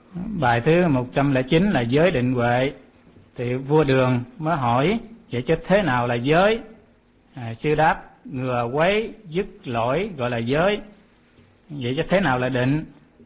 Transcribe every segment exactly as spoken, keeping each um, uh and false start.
Bài thứ một trăm lẻ chín là giới định huệ. Thì vua Đường mới hỏi vậy chứ thế nào là giới? À, sư đáp ngừa quấy dứt lỗi gọi là giới. Vậy chứ thế nào là định?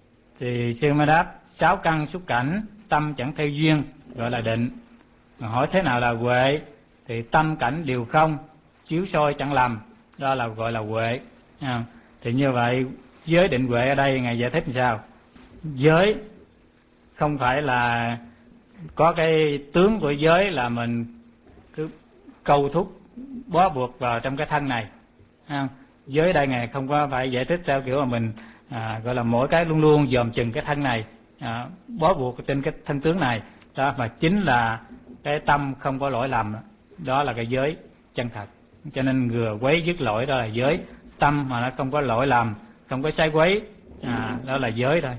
Thì sư mới đáp sáu căn xúc cảnh, tâm chẳng theo duyên gọi là định. Mà hỏi thế nào là huệ? Thì tâm cảnh đều không, chiếu soi chẳng lầm, đó là gọi là huệ. À, thì như vậy giới định huệ ở đây ngài giải thích làm sao? Giới không phải là có cái tướng của giới là mình cứ câu thúc bó buộc vào trong cái thân này. À, giới đây ngài không có phải giải thích theo kiểu mà mình à, gọi là mỗi cái luôn luôn dòm chừng cái thân này, à, bó buộc trên cái thân tướng này đó, mà chính là cái tâm không có lỗi lầm, đó là cái giới chân thật. Cho nên ngừa quấy dứt lỗi đó là giới. Tâm mà nó không có lỗi lầm, không có sai quấy, à, đó là giới thôi.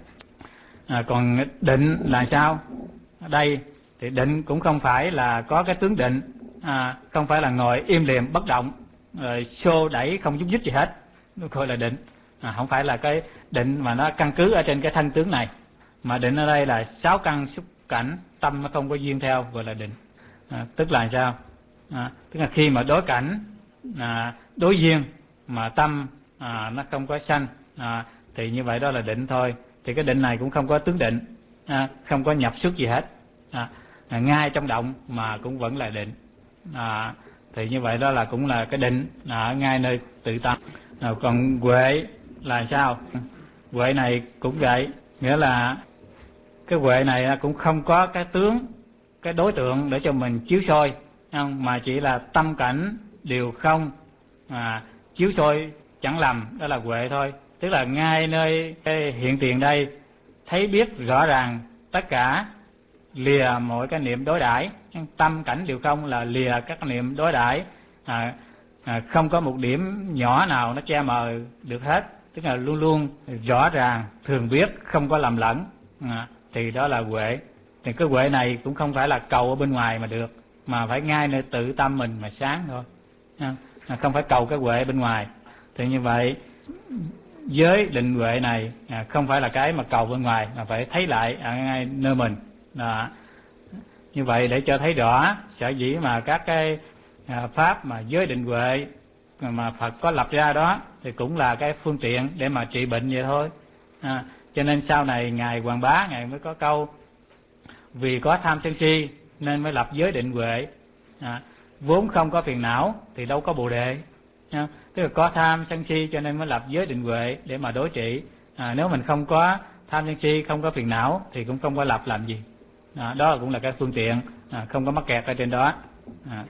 À, còn định là sao? Ở đây thì định cũng không phải là có cái tướng định, à, không phải là ngồi im lìm bất động rồi xô đẩy không giúp dích gì hết, nó gọi là định. À, không phải là cái định mà nó căn cứ ở trên cái thân tướng này, mà định ở đây là sáu căn xúc cảnh, tâm nó không có duyên theo gọi là định. À, tức là sao? À, tức là khi mà đối cảnh, à, đối duyên mà tâm à, nó không có sanh, à, thì như vậy đó là định thôi. Thì cái định này cũng không có tướng định, à, không có nhập xuất gì hết, à, à, ngay trong động mà cũng vẫn là định. À, thì như vậy đó là cũng là cái định ở ngay nơi tự tâm. À, còn huệ là sao? Huệ này cũng vậy, nghĩa là cái huệ này cũng không có cái tướng, cái đối tượng để cho mình chiếu soi, không? Mà chỉ là tâm cảnh đều không, à, chiếu soi chẳng lầm, đó là huệ thôi. Tức là ngay nơi cái hiện tiền đây thấy biết rõ ràng tất cả, lìa mọi cái niệm đối đãi, tâm cảnh đều không là lìa các niệm đối đãi, à, à, không có một điểm nhỏ nào nó che mờ được hết, tức là luôn luôn rõ ràng thường biết, không có lầm lẫn, à, thì đó là huệ. Thì cái huệ này cũng không phải là cầu ở bên ngoài mà được, mà phải ngay nơi tự tâm mình mà sáng thôi, à, không phải cầu cái huệ bên ngoài. Thì như vậy giới định huệ này à, không phải là cái mà cầu bên ngoài, mà phải thấy lại ở ngay nơi mình. Đó. Như vậy để cho thấy rõ sở dĩ mà các cái à, pháp mà giới định huệ mà Phật có lập ra đó thì cũng là cái phương tiện để mà trị bệnh vậy thôi. À, cho nên sau này ngài Hoàng Bá ngài mới có câu vì có tham sân si nên mới lập giới định huệ. À, vốn không có phiền não thì đâu có bồ đề. À, tức là có tham sân si cho nên mới lập giới định huệ để mà đối trị. À, nếu mình không có tham sân si, không có phiền não thì cũng không có lập làm gì. À, đó cũng là cái phương tiện, à, không có mắc kẹt ở trên đó. À,